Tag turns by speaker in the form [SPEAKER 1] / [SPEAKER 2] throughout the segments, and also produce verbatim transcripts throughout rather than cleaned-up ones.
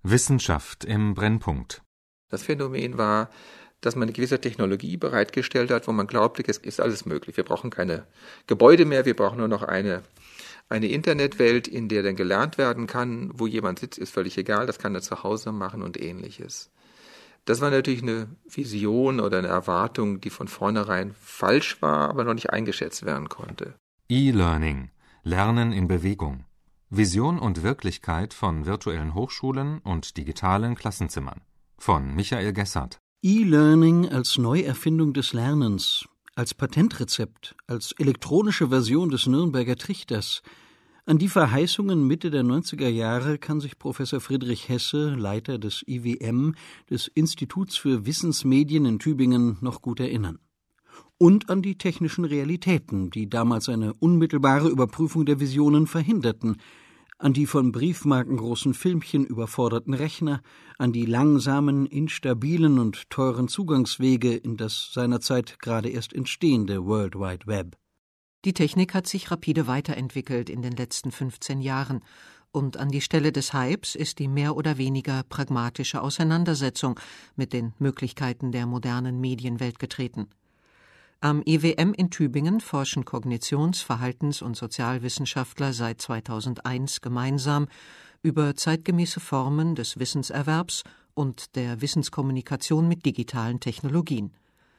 [SPEAKER 1] Wissenschaft im Brennpunkt.
[SPEAKER 2] Das Phänomen war, dass man eine gewisse Technologie bereitgestellt hat, wo man glaubte, es ist alles möglich. Wir brauchen keine Gebäude mehr, wir brauchen nur noch eine, eine Internetwelt, in der dann gelernt werden kann. Wo jemand sitzt, ist völlig egal, das kann er zu Hause machen und Ähnliches. Das war natürlich eine Vision oder eine Erwartung, die von vornherein falsch war, aber noch nicht eingeschätzt werden konnte.
[SPEAKER 1] E-Learning, Lernen in Bewegung. Vision und Wirklichkeit von virtuellen Hochschulen und digitalen Klassenzimmern. Von Michael Gessert.
[SPEAKER 3] E-Learning als Neuerfindung des Lernens, als Patentrezept, als elektronische Version des Nürnberger Trichters. An die Verheißungen Mitte der neunziger Jahre kann sich Professor Friedrich Hesse, Leiter des I W M, des Instituts für Wissensmedien in Tübingen, noch gut erinnern. Und an die technischen Realitäten, die damals eine unmittelbare Überprüfung der Visionen verhinderten, an die von briefmarkengroßen Filmchen überforderten Rechner, an die langsamen, instabilen und teuren Zugangswege in das seinerzeit gerade erst entstehende World Wide Web.
[SPEAKER 4] Die Technik hat sich rapide weiterentwickelt in den letzten fünfzehn Jahren und an die Stelle des Hypes ist die mehr oder weniger pragmatische Auseinandersetzung mit den Möglichkeiten der modernen Medienwelt getreten. Am I W M in Tübingen forschen Kognitions-, Verhaltens- und Sozialwissenschaftler seit zweitausendeins gemeinsam über zeitgemäße Formen des Wissenserwerbs und der Wissenskommunikation mit digitalen Technologien.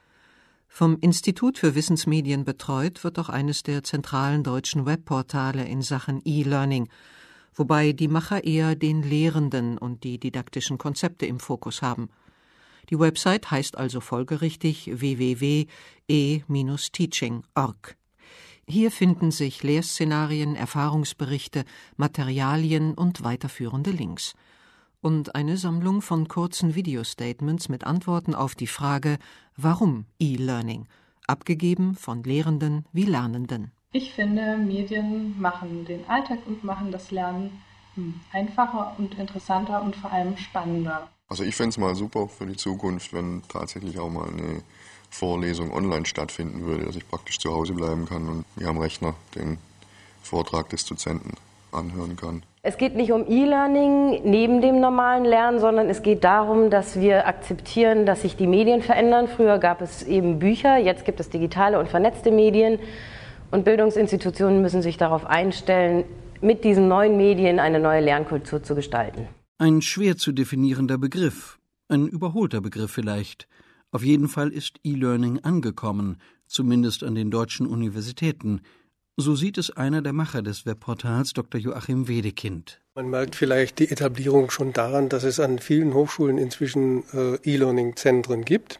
[SPEAKER 4] Vom Institut für Wissensmedien betreut wird auch eines der zentralen deutschen Webportale in Sachen E-Learning, wobei die Macher eher den Lehrenden und die didaktischen Konzepte im Fokus haben. Die Website heißt also folgerichtig w w w punkt e teaching punkt org. Hier finden sich Lehrszenarien, Erfahrungsberichte, Materialien und weiterführende Links. Und eine Sammlung von kurzen Video-Statements mit Antworten auf die Frage »Warum E-Learning?«, abgegeben von Lehrenden wie Lernenden.
[SPEAKER 5] Ich finde, Medien machen den Alltag und machen das Lernen einfacher und interessanter und vor allem spannender.
[SPEAKER 6] Also ich fände es mal super für die Zukunft, wenn tatsächlich auch mal eine Vorlesung online stattfinden würde, dass ich praktisch zu Hause bleiben kann und mir am Rechner den Vortrag des Dozenten anhören kann.
[SPEAKER 7] Es geht nicht um E-Learning neben dem normalen Lernen, sondern es geht darum, dass wir akzeptieren, dass sich die Medien verändern. Früher gab es eben Bücher, jetzt gibt es digitale und vernetzte Medien. Und Bildungsinstitutionen müssen sich darauf einstellen, mit diesen neuen Medien eine neue Lernkultur zu gestalten.
[SPEAKER 3] Ein schwer zu definierender Begriff, ein überholter Begriff vielleicht. Auf jeden Fall ist E-Learning angekommen, zumindest an den deutschen Universitäten. So sieht es einer der Macher des Webportals, Doktor Joachim Wedekind.
[SPEAKER 8] Man merkt vielleicht die Etablierung schon daran, dass es an vielen Hochschulen inzwischen äh, E-Learning-Zentren gibt.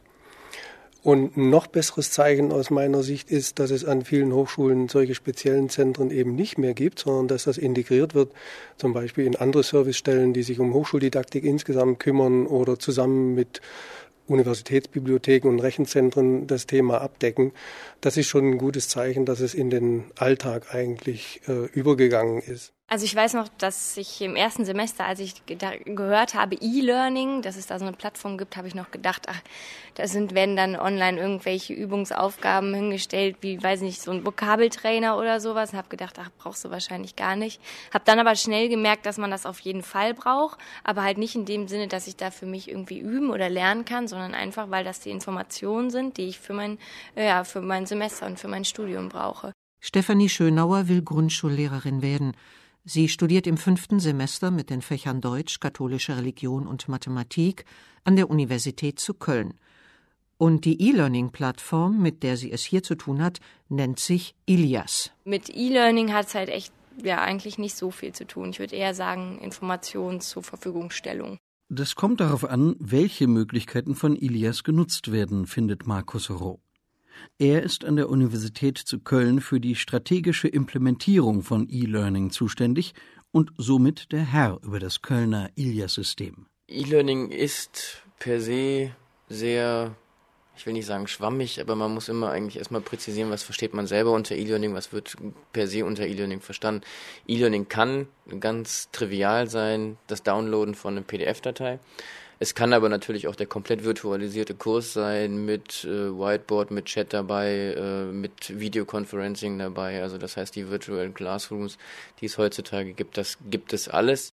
[SPEAKER 8] Und ein noch besseres Zeichen aus meiner Sicht ist, dass es an vielen Hochschulen solche speziellen Zentren eben nicht mehr gibt, sondern dass das integriert wird, zum Beispiel in andere Servicestellen, die sich um Hochschuldidaktik insgesamt kümmern oder zusammen mit Universitätsbibliotheken und Rechenzentren das Thema abdecken. Das ist schon ein gutes Zeichen, dass es in den Alltag eigentlich äh, übergegangen ist.
[SPEAKER 9] Also ich weiß noch, dass ich im ersten Semester, als ich ge- gehört habe, E-Learning, dass es da so eine Plattform gibt, habe ich noch gedacht, ach, da sind, werden dann online irgendwelche Übungsaufgaben hingestellt, wie, weiß nicht, so ein Vokabeltrainer oder sowas. Und habe gedacht, ach, brauchst du wahrscheinlich gar nicht. Habe dann aber schnell gemerkt, dass man das auf jeden Fall braucht, aber halt nicht in dem Sinne, dass ich da für mich irgendwie üben oder lernen kann, sondern einfach, weil das die Informationen sind, die ich für mein, ja, für mein Semester und für mein Studium brauche.
[SPEAKER 4] Stefanie Schönauer will Grundschullehrerin werden. Sie studiert im fünften Semester mit den Fächern Deutsch, katholische Religion und Mathematik an der Universität zu Köln. Und die E-Learning-Plattform, mit der sie es hier zu tun hat, nennt sich Ilias.
[SPEAKER 9] Mit E-Learning hat es halt echt ja eigentlich nicht so viel zu tun. Ich würde eher sagen, Informationen zur Verfügungstellung.
[SPEAKER 3] Das kommt darauf an, welche Möglichkeiten von Ilias genutzt werden, findet Markus Roh. Er ist an der Universität zu Köln für die strategische Implementierung von E-Learning zuständig und somit der Herr über das Kölner Ilias-System.
[SPEAKER 10] E-Learning ist per se sehr, ich will nicht sagen schwammig, aber man muss immer eigentlich erstmal präzisieren, was versteht man selber unter E-Learning, was wird per se unter E-Learning verstanden. E-Learning kann ganz trivial sein, das Downloaden von einer P D F-Datei. Es kann aber natürlich auch der komplett virtualisierte Kurs sein mit äh, Whiteboard, mit Chat dabei, äh, mit Videoconferencing dabei. Also das heißt, die Virtual Classrooms, die es heutzutage gibt, das gibt es alles.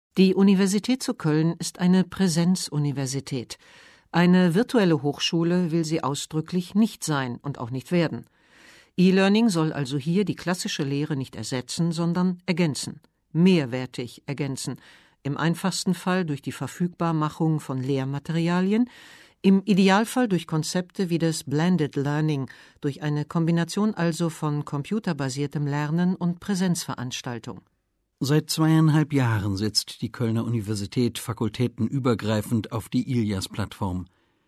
[SPEAKER 4] Die Universität zu Köln ist eine Präsenzuniversität. Eine virtuelle Hochschule will sie ausdrücklich nicht sein und auch nicht werden. E-Learning soll also hier die klassische Lehre nicht ersetzen, sondern ergänzen, mehrwertig ergänzen, im einfachsten Fall durch die Verfügbarmachung von Lehrmaterialien, im Idealfall durch Konzepte wie das Blended Learning, durch eine Kombination also von computerbasiertem Lernen und Präsenzveranstaltung.
[SPEAKER 3] Seit zweieinhalb Jahren setzt die Kölner Universität fakultätenübergreifend auf die ILIAS-Plattform.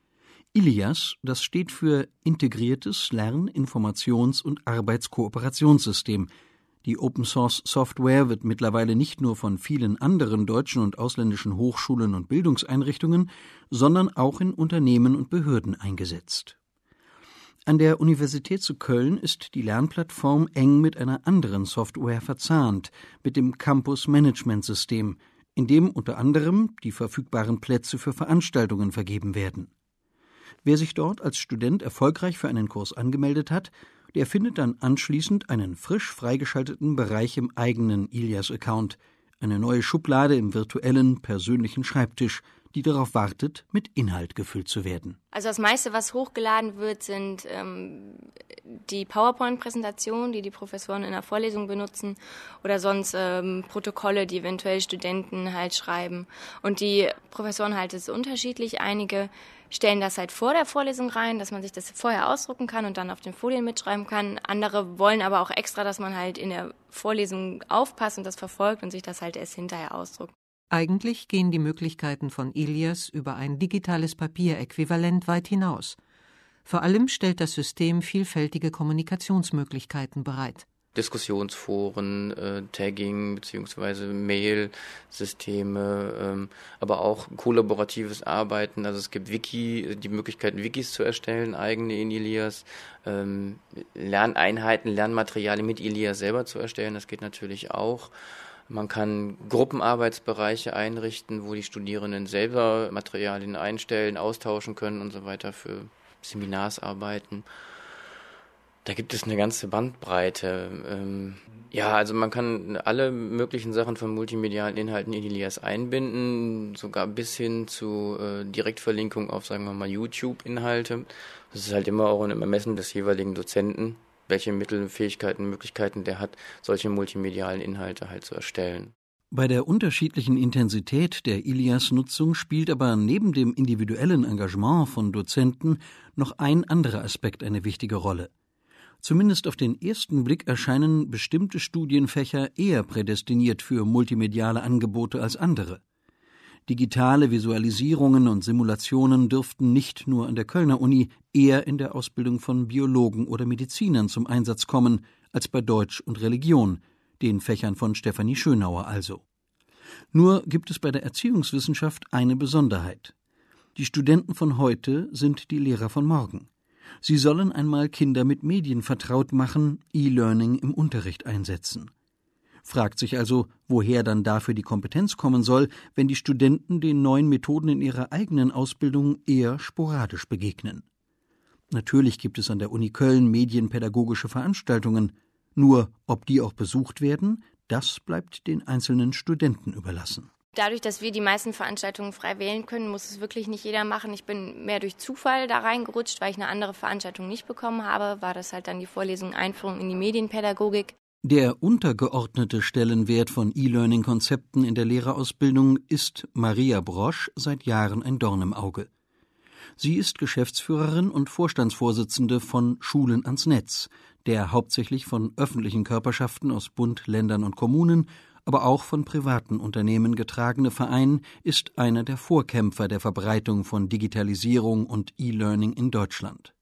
[SPEAKER 3] ILIAS, das steht für Integriertes Lern-, Informations- und Arbeitskooperationssystem. Die Open-Source-Software wird mittlerweile nicht nur von vielen anderen deutschen und ausländischen Hochschulen und Bildungseinrichtungen, sondern auch in Unternehmen und Behörden eingesetzt. An der Universität zu Köln ist die Lernplattform eng mit einer anderen Software verzahnt, mit dem Campus-Management-System, in dem unter anderem die verfügbaren Plätze für Veranstaltungen vergeben werden. Wer sich dort als Student erfolgreich für einen Kurs angemeldet hat, der findet dann anschließend einen frisch freigeschalteten Bereich im eigenen ILIAS-Account, eine neue Schublade im virtuellen, persönlichen Schreibtisch, die darauf wartet, mit Inhalt gefüllt zu werden.
[SPEAKER 9] Also das meiste, was hochgeladen wird, sind ähm, die PowerPoint-Präsentationen, die die Professoren in der Vorlesung benutzen oder sonst ähm, Protokolle, die eventuell Studenten halt schreiben. Und die Professoren halt ist unterschiedlich. Einige stellen das halt vor der Vorlesung rein, dass man sich das vorher ausdrucken kann und dann auf den Folien mitschreiben kann. Andere wollen aber auch extra, dass man halt in der Vorlesung aufpasst und das verfolgt und sich das halt erst hinterher ausdruckt.
[SPEAKER 4] Eigentlich gehen die Möglichkeiten von ILIAS über ein digitales Papieräquivalent weit hinaus. Vor allem stellt das System vielfältige Kommunikationsmöglichkeiten bereit.
[SPEAKER 10] Diskussionsforen, äh, Tagging bzw. Mail-Systeme, ähm, aber auch kollaboratives Arbeiten. Also es gibt Wiki, die Möglichkeit, Wikis zu erstellen, eigene in ILIAS, ähm, Lerneinheiten, Lernmaterialien mit ILIAS selber zu erstellen, das geht natürlich auch. Man kann Gruppenarbeitsbereiche einrichten, wo die Studierenden selber Materialien einstellen, austauschen können und so weiter für Seminarsarbeiten. Da gibt es eine ganze Bandbreite. Ähm, ja, also man kann alle möglichen Sachen von multimedialen Inhalten in ILIAS einbinden, sogar bis hin zu äh, Direktverlinkung auf, sagen wir mal, YouTube-Inhalte. Das ist halt immer auch im Ermessen des jeweiligen Dozenten, welche Mittel, Fähigkeiten, Möglichkeiten der hat, solche multimedialen Inhalte halt zu erstellen.
[SPEAKER 3] Bei der unterschiedlichen Intensität der ILIAS-Nutzung spielt aber neben dem individuellen Engagement von Dozenten noch ein anderer Aspekt eine wichtige Rolle. Zumindest auf den ersten Blick erscheinen bestimmte Studienfächer eher prädestiniert für multimediale Angebote als andere. Digitale Visualisierungen und Simulationen dürften nicht nur an der Kölner Uni, eher in der Ausbildung von Biologen oder Medizinern zum Einsatz kommen, als bei Deutsch und Religion, den Fächern von Stefanie Schönauer also. Nur gibt es bei der Erziehungswissenschaft eine Besonderheit. Die Studenten von heute sind die Lehrer von morgen. Sie sollen einmal Kinder mit Medien vertraut machen, E-Learning im Unterricht einsetzen. Fragt sich also, woher dann dafür die Kompetenz kommen soll, wenn die Studenten den neuen Methoden in ihrer eigenen Ausbildung eher sporadisch begegnen. Natürlich gibt es an der Uni Köln medienpädagogische Veranstaltungen, nur ob die auch besucht werden, das bleibt den einzelnen Studenten überlassen.
[SPEAKER 9] Dadurch, dass wir die meisten Veranstaltungen frei wählen können, muss es wirklich nicht jeder machen. Ich bin mehr durch Zufall da reingerutscht, weil ich eine andere Veranstaltung nicht bekommen habe, war das halt dann die Vorlesung Einführung in die Medienpädagogik.
[SPEAKER 3] Der untergeordnete Stellenwert von E-Learning-Konzepten in der Lehrerausbildung ist Maria Brosch seit Jahren ein Dorn im Auge. Sie ist Geschäftsführerin und Vorstandsvorsitzende von Schulen ans Netz, der hauptsächlich von öffentlichen Körperschaften aus Bund, Ländern und Kommunen, aber auch von privaten Unternehmen getragene Verein ist einer der Vorkämpfer der Verbreitung von Digitalisierung und E-Learning in Deutschland.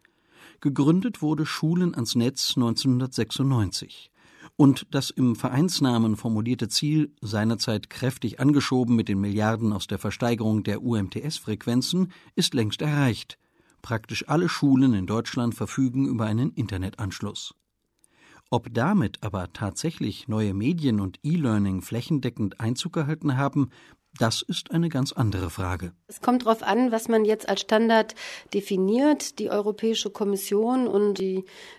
[SPEAKER 3] Gegründet wurde Schulen ans Netz neunzehnhundertsechsundneunzig. Und das im Vereinsnamen formulierte Ziel, seinerzeit kräftig angeschoben mit den Milliarden aus der Versteigerung der U M T S-Frequenzen, ist längst erreicht. Praktisch alle Schulen in Deutschland verfügen über einen Internetanschluss. Ob damit aber tatsächlich neue Medien und E-Learning flächendeckend Einzug gehalten haben, das ist eine ganz andere Frage.
[SPEAKER 11] Es kommt darauf an, was man jetzt als Standard definiert. Die Europäische Kommission und die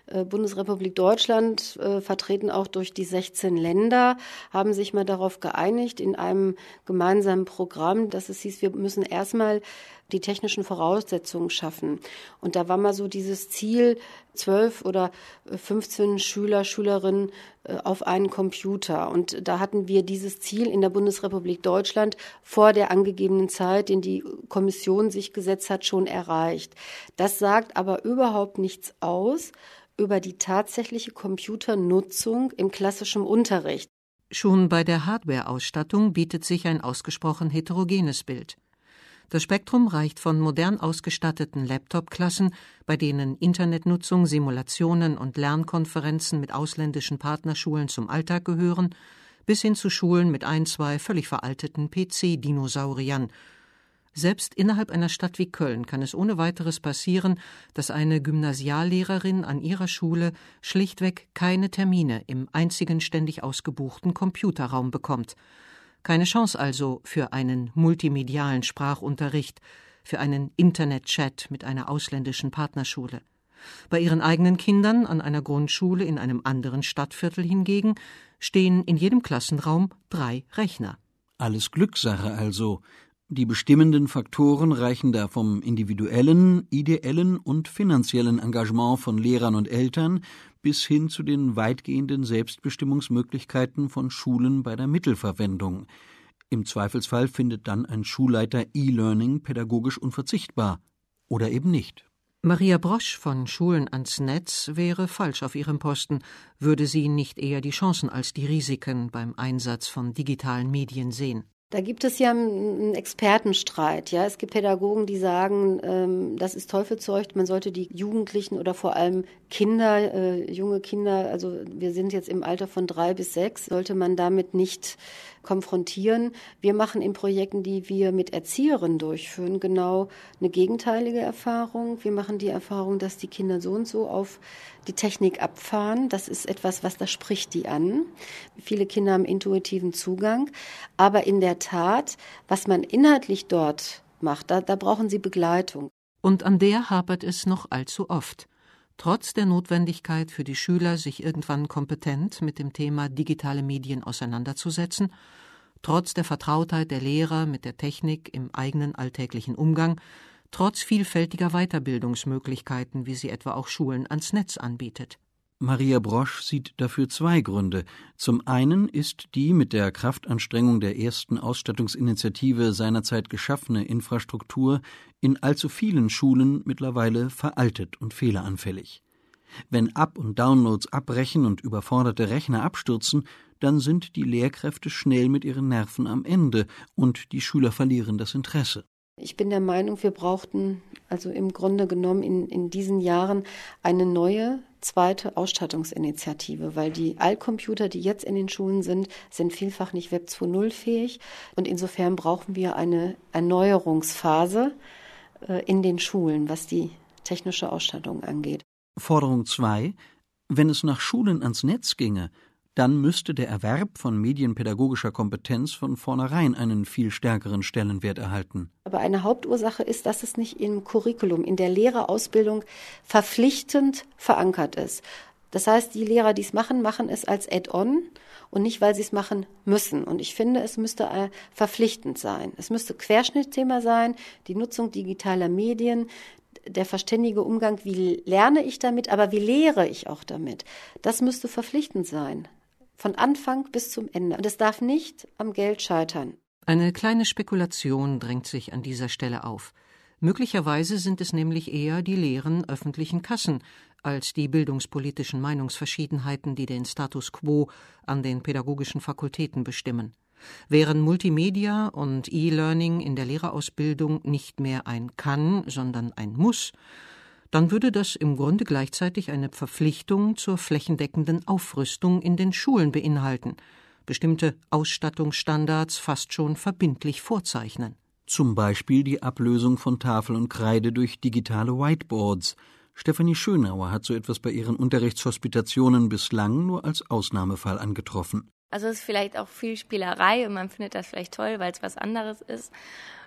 [SPEAKER 11] Bundesrepublik Deutschland, äh, vertreten auch durch die sechzehn Länder, haben sich mal darauf geeinigt in einem gemeinsamen Programm, dass es hieß, wir müssen erstmal die technischen Voraussetzungen schaffen. Und da war mal so dieses Ziel, zwölf oder fünfzehn Schüler, Schülerinnen auf einen Computer. Und da hatten wir dieses Ziel in der Bundesrepublik Deutschland vor der angegebenen Zeit, den die Kommission sich gesetzt hat, schon erreicht. Das sagt aber überhaupt nichts aus über die tatsächliche Computernutzung im klassischen Unterricht.
[SPEAKER 4] Schon bei der Hardware-Ausstattung bietet sich ein ausgesprochen heterogenes Bild. Das Spektrum reicht von modern ausgestatteten Laptop-Klassen, bei denen Internetnutzung, Simulationen und Lernkonferenzen mit ausländischen Partnerschulen zum Alltag gehören, bis hin zu Schulen mit ein, zwei völlig veralteten P C-Dinosauriern. Selbst innerhalb einer Stadt wie Köln kann es ohne weiteres passieren, dass eine Gymnasiallehrerin an ihrer Schule schlichtweg keine Termine im einzigen ständig ausgebuchten Computerraum bekommt. Keine Chance also für einen multimedialen Sprachunterricht, für einen Internet-Chat mit einer ausländischen Partnerschule. Bei ihren eigenen Kindern an einer Grundschule in einem anderen Stadtviertel hingegen stehen in jedem Klassenraum drei Rechner.
[SPEAKER 3] Alles Glückssache also. Die bestimmenden Faktoren reichen da vom individuellen, ideellen und finanziellen Engagement von Lehrern und Eltern bis hin zu den weitgehenden Selbstbestimmungsmöglichkeiten von Schulen bei der Mittelverwendung. Im Zweifelsfall findet dann ein Schulleiter E-Learning pädagogisch unverzichtbar oder eben nicht.
[SPEAKER 4] Maria Brosch von Schulen ans Netz wäre falsch auf ihrem Posten, würde sie nicht eher die Chancen als die Risiken beim Einsatz von digitalen Medien sehen.
[SPEAKER 11] Da gibt es ja einen Expertenstreit. Ja, es gibt Pädagogen, die sagen, ähm, das ist Teufelszeug, man sollte die Jugendlichen oder vor allem Kinder, äh, junge Kinder, also wir sind jetzt im Alter von drei bis sechs, sollte man damit nicht konfrontieren. Wir machen in Projekten, die wir mit Erzieherinnen durchführen, genau eine gegenteilige Erfahrung. Wir machen die Erfahrung, dass die Kinder so und so auf die Technik abfahren. Das ist etwas, was da spricht die an. Viele Kinder haben intuitiven Zugang. Aber in der Tat, was man inhaltlich dort macht, da, da brauchen sie Begleitung.
[SPEAKER 4] Und an der hapert es noch allzu oft. Trotz der Notwendigkeit für die Schüler, sich irgendwann kompetent mit dem Thema digitale Medien auseinanderzusetzen, trotz der Vertrautheit der Lehrer mit der Technik im eigenen alltäglichen Umgang, trotz vielfältiger Weiterbildungsmöglichkeiten, wie sie etwa auch Schulen ans Netz anbietet.
[SPEAKER 3] Maria Brosch sieht dafür zwei Gründe. Zum einen ist die mit der Kraftanstrengung der ersten Ausstattungsinitiative seinerzeit geschaffene Infrastruktur in allzu vielen Schulen mittlerweile veraltet und fehleranfällig. Wenn Up- und Downloads abbrechen und überforderte Rechner abstürzen, dann sind die Lehrkräfte schnell mit ihren Nerven am Ende und die Schüler verlieren das Interesse.
[SPEAKER 11] Ich bin der Meinung, wir brauchten also im Grunde genommen in, in diesen Jahren eine neue zweite Ausstattungsinitiative, weil die Altcomputer, die jetzt in den Schulen sind, sind vielfach nicht Web zwei Punkt null fähig und insofern brauchen wir eine Erneuerungsphase äh, in den Schulen, was die technische Ausstattung angeht.
[SPEAKER 3] Forderung zwei. Wenn es nach Schulen ans Netz ginge, dann müsste der Erwerb von medienpädagogischer Kompetenz von vornherein einen viel stärkeren Stellenwert erhalten.
[SPEAKER 11] Aber eine Hauptursache ist, dass es nicht im Curriculum, in der Lehrerausbildung verpflichtend verankert ist. Das heißt, die Lehrer, die es machen, machen es als Add-on und nicht, weil sie es machen müssen. Und ich finde, es müsste verpflichtend sein. Es müsste Querschnittsthema sein, die Nutzung digitaler Medien, der verständige Umgang, wie lerne ich damit, aber wie lehre ich auch damit. Das müsste verpflichtend sein. Von Anfang bis zum Ende. Und es darf nicht am Geld scheitern.
[SPEAKER 4] Eine kleine Spekulation drängt sich an dieser Stelle auf. Möglicherweise sind es nämlich eher die leeren öffentlichen Kassen als die bildungspolitischen Meinungsverschiedenheiten, die den Status quo an den pädagogischen Fakultäten bestimmen. Wären Multimedia und E-Learning in der Lehrerausbildung nicht mehr ein Kann, sondern ein Muss, dann würde das im Grunde gleichzeitig eine Verpflichtung zur flächendeckenden Aufrüstung in den Schulen beinhalten, bestimmte Ausstattungsstandards fast schon verbindlich vorzeichnen.
[SPEAKER 3] Zum Beispiel die Ablösung von Tafel und Kreide durch digitale Whiteboards. Stefanie Schönauer hat so etwas bei ihren Unterrichtshospitationen bislang nur als Ausnahmefall angetroffen.
[SPEAKER 9] Also es ist vielleicht auch viel Spielerei und man findet das vielleicht toll, weil es was anderes ist.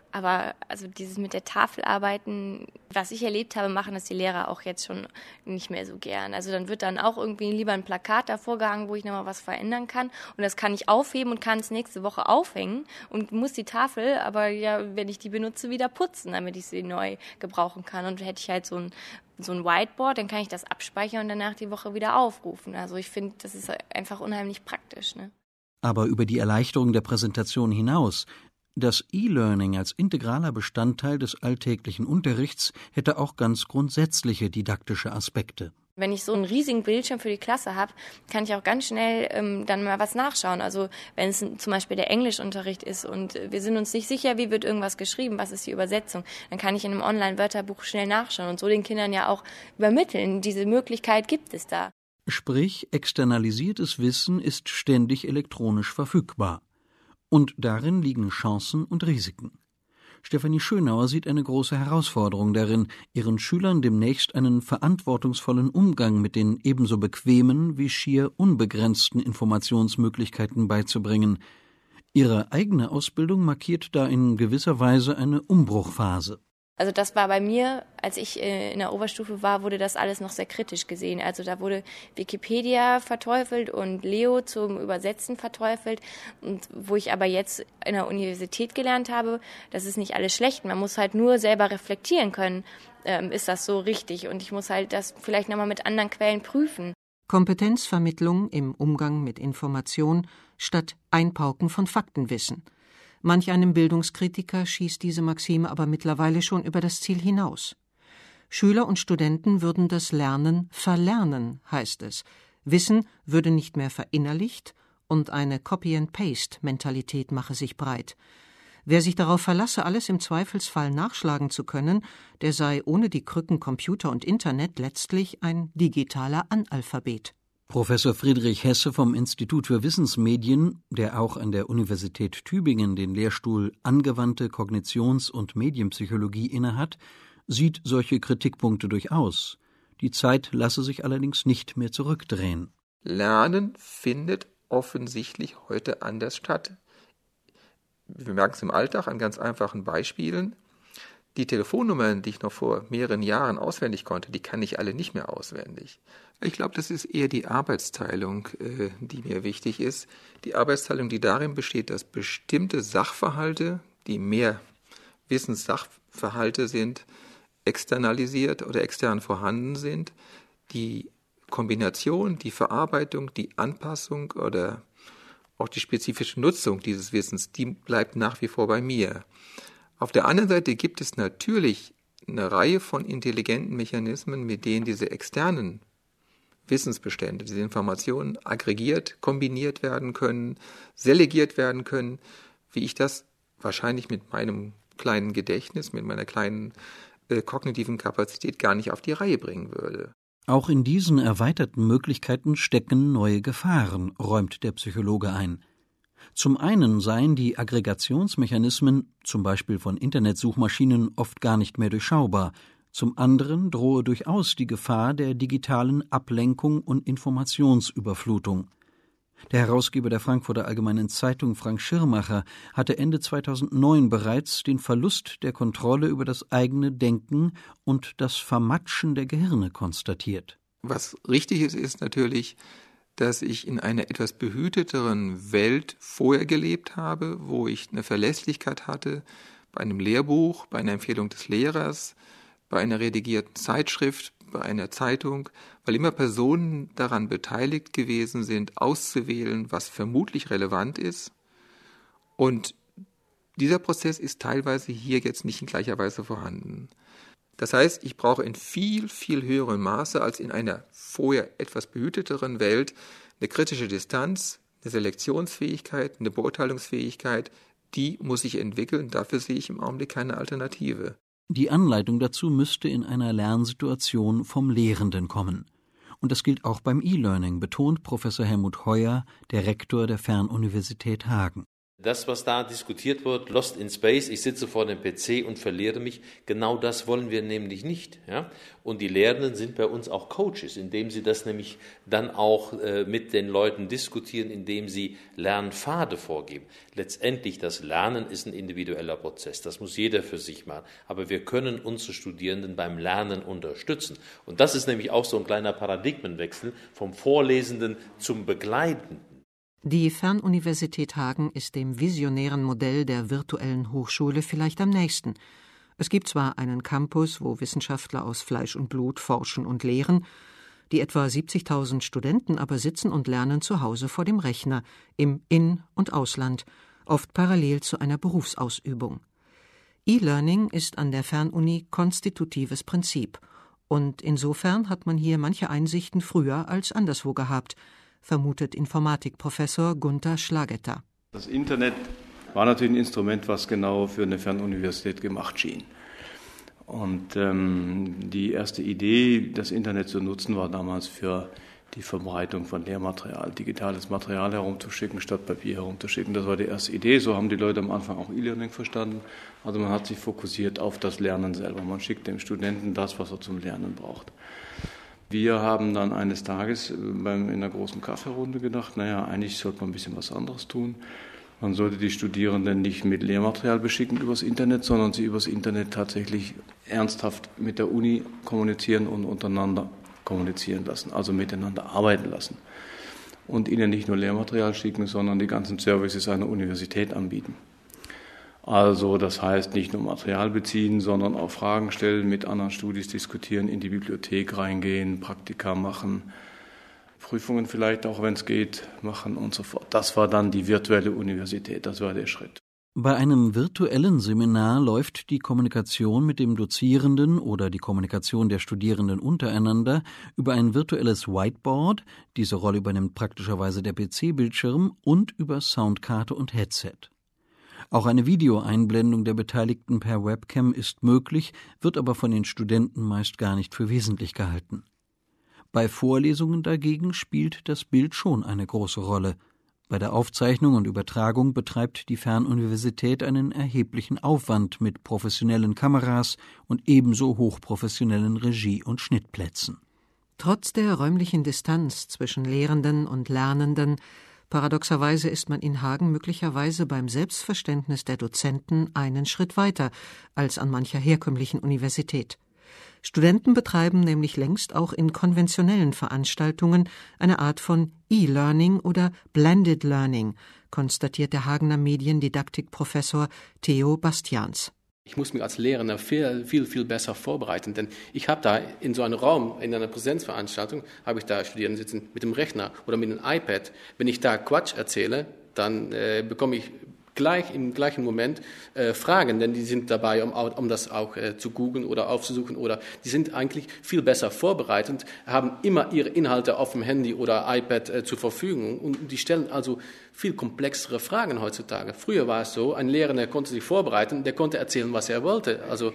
[SPEAKER 9] Aber also dieses mit der Tafel arbeiten, was ich erlebt habe, machen das die Lehrer auch jetzt schon nicht mehr so gern. Also dann wird dann auch irgendwie lieber ein Plakat davor gehangen, wo ich nochmal was verändern kann. Und das kann ich aufheben und kann es nächste Woche aufhängen und muss die Tafel, aber ja, wenn ich die benutze, wieder putzen, damit ich sie neu gebrauchen kann. Und hätte ich halt so ein so ein Whiteboard, dann kann ich das abspeichern und danach die Woche wieder aufrufen. Also ich finde, das ist einfach unheimlich praktisch, ne?
[SPEAKER 3] Aber über die Erleichterung der Präsentation hinaus, das E-Learning als integraler Bestandteil des alltäglichen Unterrichts hätte auch ganz grundsätzliche didaktische Aspekte.
[SPEAKER 9] Wenn ich so einen riesigen Bildschirm für die Klasse habe, kann ich auch ganz schnell ähm, dann mal was nachschauen. Also wenn es zum Beispiel der Englischunterricht ist und wir sind uns nicht sicher, wie wird irgendwas geschrieben, was ist die Übersetzung, dann kann ich in einem Online-Wörterbuch schnell nachschauen und so den Kindern ja auch übermitteln. Diese Möglichkeit gibt es da.
[SPEAKER 3] Sprich, externalisiertes Wissen ist ständig elektronisch verfügbar. Und darin liegen Chancen und Risiken. Stefanie Schönauer sieht eine große Herausforderung darin, ihren Schülern demnächst einen verantwortungsvollen Umgang mit den ebenso bequemen wie schier unbegrenzten Informationsmöglichkeiten beizubringen. Ihre eigene Ausbildung markiert da in gewisser Weise eine Umbruchphase.
[SPEAKER 9] Also das war bei mir, als ich in der Oberstufe war, wurde das alles noch sehr kritisch gesehen. Also da wurde Wikipedia verteufelt und Leo zum Übersetzen verteufelt. Und wo ich aber jetzt in der Universität gelernt habe, das ist nicht alles schlecht. Man muss halt nur selber reflektieren können, ähm, ist das so richtig? Und ich muss halt das vielleicht nochmal mit anderen Quellen prüfen.
[SPEAKER 4] Kompetenzvermittlung im Umgang mit Information statt Einpauken von Faktenwissen. Manch einem Bildungskritiker schießt diese Maxime aber mittlerweile schon über das Ziel hinaus. Schüler und Studenten würden das Lernen verlernen, heißt es. Wissen würde nicht mehr verinnerlicht und eine Copy-and-Paste-Mentalität mache sich breit. Wer sich darauf verlasse, alles im Zweifelsfall nachschlagen zu können, der sei ohne die Krücken Computer und Internet letztlich ein digitaler Analphabet.
[SPEAKER 3] Professor Friedrich Hesse vom Institut für Wissensmedien, der auch an der Universität Tübingen den Lehrstuhl Angewandte Kognitions- und Medienpsychologie innehat, sieht solche Kritikpunkte durchaus. Die Zeit lasse sich allerdings nicht mehr zurückdrehen.
[SPEAKER 2] Lernen findet offensichtlich heute anders statt. Wir merken es im Alltag an ganz einfachen Beispielen. Die Telefonnummern, die ich noch vor mehreren Jahren auswendig konnte, die kann ich alle nicht mehr auswendig. Ich glaube, das ist eher die Arbeitsteilung, äh, die mir wichtig ist. Die Arbeitsteilung, die darin besteht, dass bestimmte Sachverhalte, die mehr Wissenssachverhalte sind, externalisiert oder extern vorhanden sind. Die Kombination, die Verarbeitung, die Anpassung oder auch die spezifische Nutzung dieses Wissens, die bleibt nach wie vor bei mir. Auf der anderen Seite gibt es natürlich eine Reihe von intelligenten Mechanismen, mit denen diese externen Wissensbestände, diese Informationen aggregiert, kombiniert werden können, selegiert werden können, wie ich das wahrscheinlich mit meinem kleinen Gedächtnis, mit meiner kleinen äh, kognitiven Kapazität gar nicht auf die Reihe bringen würde.
[SPEAKER 3] Auch in diesen erweiterten Möglichkeiten stecken neue Gefahren, räumt der Psychologe ein. Zum einen seien die Aggregationsmechanismen, zum Beispiel von Internetsuchmaschinen, oft gar nicht mehr durchschaubar. Zum anderen drohe durchaus die Gefahr der digitalen Ablenkung und Informationsüberflutung. Der Herausgeber der Frankfurter Allgemeinen Zeitung, Frank Schirmacher, hatte Ende zweitausendneun bereits den Verlust der Kontrolle über das eigene Denken und das Vermatschen der Gehirne konstatiert.
[SPEAKER 2] Was richtig ist, ist natürlich, dass ich in einer etwas behüteteren Welt vorher gelebt habe, wo ich eine Verlässlichkeit hatte bei einem Lehrbuch, bei einer Empfehlung des Lehrers, bei einer redigierten Zeitschrift, bei einer Zeitung, weil immer Personen daran beteiligt gewesen sind, auszuwählen, was vermutlich relevant ist. Und dieser Prozess ist teilweise hier jetzt nicht in gleicher Weise vorhanden. Das heißt, ich brauche in viel, viel höherem Maße als in einer vorher etwas behüteteren Welt eine kritische Distanz, eine Selektionsfähigkeit, eine Beurteilungsfähigkeit, die muss ich entwickeln. Dafür sehe ich im Augenblick keine Alternative.
[SPEAKER 3] Die Anleitung dazu müsste in einer Lernsituation vom Lehrenden kommen. Und das gilt auch beim E-Learning, betont Professor Helmut Heuer, der Rektor der Fernuniversität Hagen.
[SPEAKER 12] Das, was da diskutiert wird, Lost in Space, ich sitze vor dem P C und verliere mich, genau das wollen wir nämlich nicht. Ja? Und die Lehrenden sind bei uns auch Coaches, indem sie das nämlich dann auch äh, mit den Leuten diskutieren, indem sie Lernpfade vorgeben. Letztendlich, das Lernen ist ein individueller Prozess, das muss jeder für sich machen. Aber wir können unsere Studierenden beim Lernen unterstützen. Und das ist nämlich auch so ein kleiner Paradigmenwechsel vom Vorlesenden zum Begleitenden.
[SPEAKER 4] Die Fernuniversität Hagen ist dem visionären Modell der virtuellen Hochschule vielleicht am nächsten. Es gibt zwar einen Campus, wo Wissenschaftler aus Fleisch und Blut forschen und lehren, die etwa siebzigtausend Studenten aber sitzen und lernen zu Hause vor dem Rechner, im In- und Ausland, oft parallel zu einer Berufsausübung. E-Learning ist an der Fernuni konstitutives Prinzip, und insofern hat man hier manche Einsichten früher als anderswo gehabt, vermutet Informatikprofessor Gunther Schlagetter.
[SPEAKER 13] Das Internet war natürlich ein Instrument, was genau für eine Fernuniversität gemacht schien. Und ähm, die erste Idee, das Internet zu nutzen, war damals für die Verbreitung von Lehrmaterial, digitales Material herumzuschicken, statt Papier herumzuschicken. Das war die erste Idee. So haben die Leute am Anfang auch E-Learning verstanden. Also man hat sich fokussiert auf das Lernen selber. Man schickt dem Studenten das, was er zum Lernen braucht. Wir haben dann eines Tages beim, in einer großen Kaffeerunde gedacht, naja, eigentlich sollte man ein bisschen was anderes tun. Man sollte die Studierenden nicht mit Lehrmaterial beschicken übers Internet, sondern sie übers Internet tatsächlich ernsthaft mit der Uni kommunizieren und untereinander kommunizieren lassen, also miteinander arbeiten lassen. Und ihnen nicht nur Lehrmaterial schicken, sondern die ganzen Services einer Universität anbieten. Also das heißt, nicht nur Material beziehen, sondern auch Fragen stellen, mit anderen Studis diskutieren, in die Bibliothek reingehen, Praktika machen, Prüfungen vielleicht auch, wenn es geht, machen und so fort. Das war dann die virtuelle Universität, das war der Schritt.
[SPEAKER 3] Bei einem virtuellen Seminar läuft die Kommunikation mit dem Dozierenden oder die Kommunikation der Studierenden untereinander über ein virtuelles Whiteboard, diese Rolle übernimmt praktischerweise der P C-Bildschirm, und über Soundkarte und Headset. Auch eine Videoeinblendung der Beteiligten per Webcam ist möglich, wird aber von den Studenten meist gar nicht für wesentlich gehalten. Bei Vorlesungen dagegen spielt das Bild schon eine große Rolle. Bei der Aufzeichnung und Übertragung betreibt die Fernuniversität einen erheblichen Aufwand mit professionellen Kameras und ebenso hochprofessionellen Regie- und Schnittplätzen.
[SPEAKER 4] Trotz der räumlichen Distanz zwischen Lehrenden und Lernenden paradoxerweise ist man in Hagen möglicherweise beim Selbstverständnis der Dozenten einen Schritt weiter als an mancher herkömmlichen Universität. Studenten betreiben nämlich längst auch in konventionellen Veranstaltungen eine Art von E-Learning oder Blended Learning, konstatiert der Hagener Mediendidaktikprofessor Theo Bastians.
[SPEAKER 14] Ich muss mich als Lehrender viel, viel, viel besser vorbereiten, denn ich habe da in so einem Raum, in einer Präsenzveranstaltung, habe ich da Studierende sitzen mit dem Rechner oder mit dem iPad. Wenn ich da Quatsch erzähle, dann äh, bekomme ich gleich im gleichen Moment äh, Fragen, denn die sind dabei, um, um das auch äh, zu googeln oder aufzusuchen, oder die sind eigentlich viel besser vorbereitet, haben immer ihre Inhalte auf dem Handy oder iPad äh, zur Verfügung, und die stellen also viel komplexere Fragen heutzutage. Früher war es so, ein Lehrender konnte sich vorbereiten, der konnte erzählen, was er wollte. Also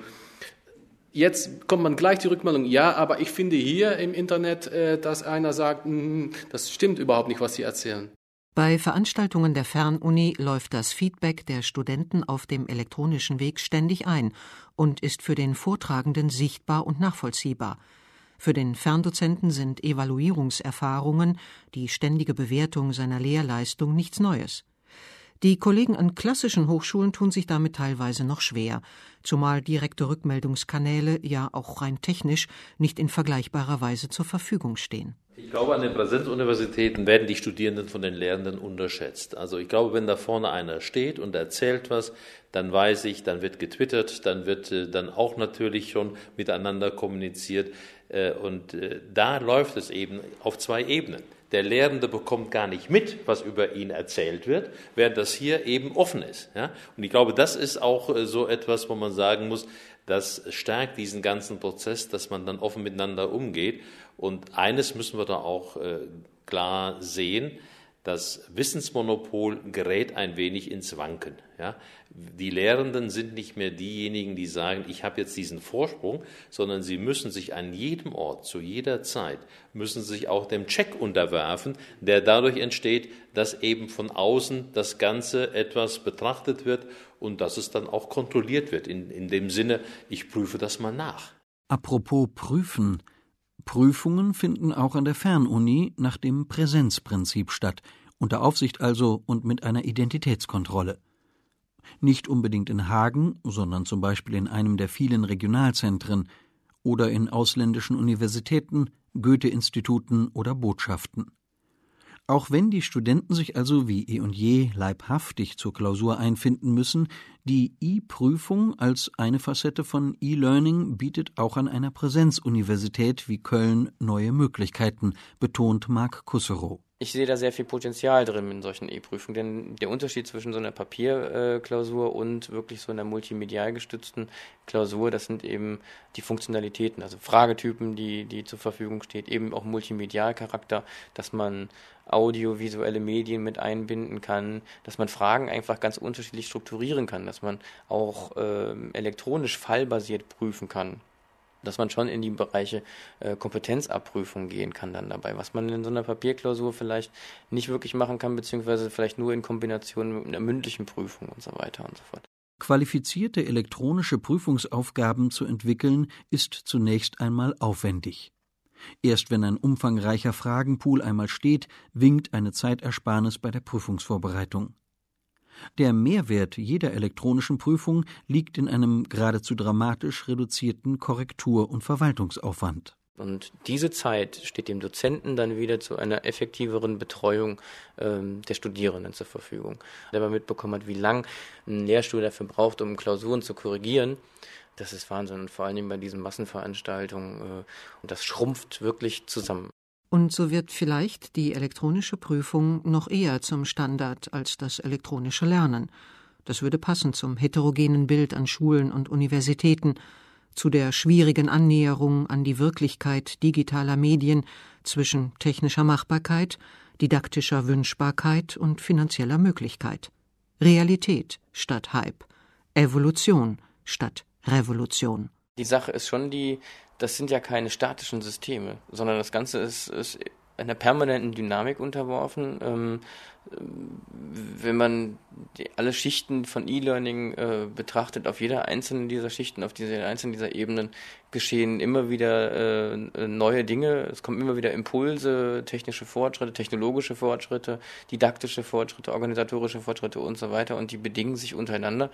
[SPEAKER 14] jetzt kommt man gleich die Rückmeldung, ja, aber ich finde hier im Internet, äh, dass einer sagt, mh, das stimmt überhaupt nicht, was Sie erzählen.
[SPEAKER 4] Bei Veranstaltungen der Fernuni läuft das Feedback der Studenten auf dem elektronischen Weg ständig ein und ist für den Vortragenden sichtbar und nachvollziehbar. Für den Ferndozenten sind Evaluierungserfahrungen, die ständige Bewertung seiner Lehrleistung, nichts Neues. Die Kollegen an klassischen Hochschulen tun sich damit teilweise noch schwer, zumal direkte Rückmeldungskanäle ja auch rein technisch nicht in vergleichbarer Weise zur Verfügung stehen.
[SPEAKER 12] Ich glaube, an den Präsenzuniversitäten werden die Studierenden von den Lehrenden unterschätzt. Also ich glaube, wenn da vorne einer steht und erzählt was, dann weiß ich, dann wird getwittert, dann wird äh, dann auch natürlich schon miteinander kommuniziert. Äh, und äh, da läuft es eben auf zwei Ebenen. Der Lehrende bekommt gar nicht mit, was über ihn erzählt wird, während das hier eben offen ist. Ja? Und ich glaube, das ist auch äh, so etwas, wo man sagen muss, das stärkt diesen ganzen Prozess, dass man dann offen miteinander umgeht. Und eines müssen wir da auch äh, klar sehen, Das Wissensmonopol gerät ein wenig ins Wanken. Ja? Die Lehrenden sind nicht mehr diejenigen, die sagen, ich habe jetzt diesen Vorsprung, sondern sie müssen sich an jedem Ort, zu jeder Zeit, müssen sich auch dem Check unterwerfen, der dadurch entsteht, dass eben von außen das Ganze etwas betrachtet wird und dass es dann auch kontrolliert wird, in, in dem Sinne, ich prüfe das mal nach.
[SPEAKER 3] Apropos Prüfen. Prüfungen finden auch an der Fernuni nach dem Präsenzprinzip statt, unter Aufsicht also und mit einer Identitätskontrolle. Nicht unbedingt in Hagen, sondern zum Beispiel in einem der vielen Regionalzentren oder in ausländischen Universitäten, Goethe-Instituten oder Botschaften. Auch wenn die Studenten sich also wie eh und je leibhaftig zur Klausur einfinden müssen, die E-Prüfung als eine Facette von E-Learning bietet auch an einer Präsenzuniversität wie Köln neue Möglichkeiten, betont Marc Kusserow.
[SPEAKER 10] Ich sehe da sehr viel Potenzial drin in solchen E-Prüfungen, denn der Unterschied zwischen so einer Papierklausur und wirklich so einer multimedial gestützten Klausur, das sind eben die Funktionalitäten, also Fragetypen, die, die zur Verfügung steht, eben auch Multimedialcharakter, dass man audiovisuelle Medien mit einbinden kann, dass man Fragen einfach ganz unterschiedlich strukturieren kann, dass man auch äh, elektronisch fallbasiert prüfen kann, dass man schon in die Bereiche äh, Kompetenzabprüfung gehen kann dann dabei, was man in so einer Papierklausur vielleicht nicht wirklich machen kann, beziehungsweise vielleicht nur in Kombination mit einer mündlichen Prüfung und so weiter und so fort.
[SPEAKER 3] Qualifizierte elektronische Prüfungsaufgaben zu entwickeln, ist zunächst einmal aufwendig. Erst wenn ein umfangreicher Fragenpool einmal steht, winkt eine Zeitersparnis bei der Prüfungsvorbereitung. Der Mehrwert jeder elektronischen Prüfung liegt in einem geradezu dramatisch reduzierten Korrektur- und Verwaltungsaufwand.
[SPEAKER 10] Und diese Zeit steht dem Dozenten dann wieder zu einer effektiveren Betreuung ähm, der Studierenden zur Verfügung. Wenn man mitbekommen hat, wie lang ein Lehrstuhl dafür braucht, um Klausuren zu korrigieren, das ist Wahnsinn. Und vor allen Dingen bei diesen Massenveranstaltungen, äh, und das schrumpft wirklich zusammen.
[SPEAKER 4] Und so wird vielleicht die elektronische Prüfung noch eher zum Standard als das elektronische Lernen. Das würde passen zum heterogenen Bild an Schulen und Universitäten, zu der schwierigen Annäherung an die Wirklichkeit digitaler Medien zwischen technischer Machbarkeit, didaktischer Wünschbarkeit und finanzieller Möglichkeit. Realität statt Hype, Evolution statt Revolution.
[SPEAKER 10] Die Sache ist schon die, das sind ja keine statischen Systeme, sondern das Ganze ist, ist einer permanenten Dynamik unterworfen. Ähm, wenn man die, alle Schichten von E-Learning äh, betrachtet, auf jeder einzelnen dieser Schichten, auf jeder einzelnen dieser Ebenen geschehen immer wieder äh, neue Dinge. Es kommen immer wieder Impulse, technische Fortschritte, technologische Fortschritte, didaktische Fortschritte, organisatorische Fortschritte und so weiter, und die bedingen sich untereinander,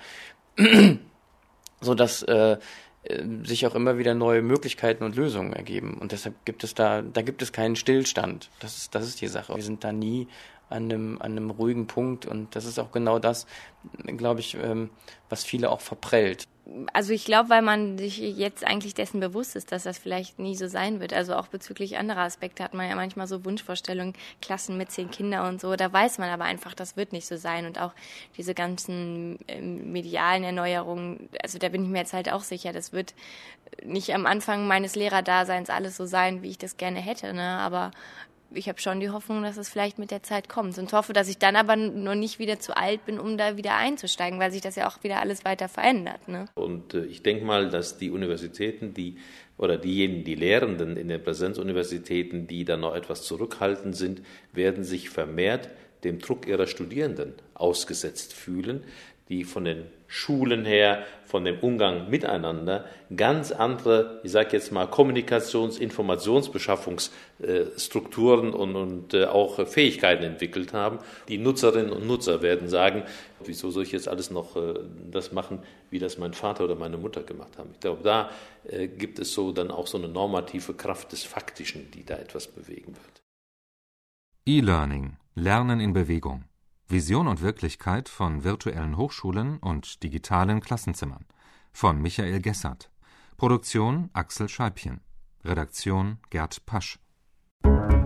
[SPEAKER 10] sodass äh, sich auch immer wieder neue Möglichkeiten und Lösungen ergeben. Und deshalb gibt es da, da gibt es keinen Stillstand. Das ist, das ist die Sache. Wir sind da nie an einem, an einem ruhigen Punkt, und das ist auch genau das, glaube ich, was viele auch verprellt.
[SPEAKER 9] Also ich glaube, weil man sich jetzt eigentlich dessen bewusst ist, dass das vielleicht nie so sein wird. Also auch bezüglich anderer Aspekte hat man ja manchmal so Wunschvorstellungen, Klassen mit zehn Kindern und so. Da weiß man aber einfach, das wird nicht so sein. Und auch diese ganzen ähm, medialen Erneuerungen, also da bin ich mir jetzt halt auch sicher, das wird nicht am Anfang meines Lehrerdaseins alles so sein, wie ich das gerne hätte, ne? Aber ich habe schon die Hoffnung, dass es vielleicht mit der Zeit kommt, und hoffe, dass ich dann aber noch nicht wieder zu alt bin, um da wieder einzusteigen, weil sich das ja auch wieder alles weiter verändert. Ne?
[SPEAKER 12] Und äh, ich denke mal, dass die Universitäten, die oder diejenigen, die Lehrenden in den Präsenzuniversitäten, die da noch etwas zurückhaltend sind, werden sich vermehrt dem Druck ihrer Studierenden ausgesetzt fühlen, die von den Schulen her, von dem Umgang miteinander ganz andere, ich sage jetzt mal, Kommunikations-, Informationsbeschaffungsstrukturen und, und äh, auch Fähigkeiten entwickelt haben. Die Nutzerinnen und Nutzer werden sagen, wieso soll ich jetzt alles noch äh, das machen, wie das mein Vater oder meine Mutter gemacht haben. Ich glaube, da äh, gibt es so dann auch so eine normative Kraft des Faktischen, die da etwas bewegen wird.
[SPEAKER 1] E-Learning, Lernen in Bewegung. Vision und Wirklichkeit von virtuellen Hochschulen und digitalen Klassenzimmern von Michael Gessert. Produktion Axel Scheibchen. Redaktion Gerd Pasch.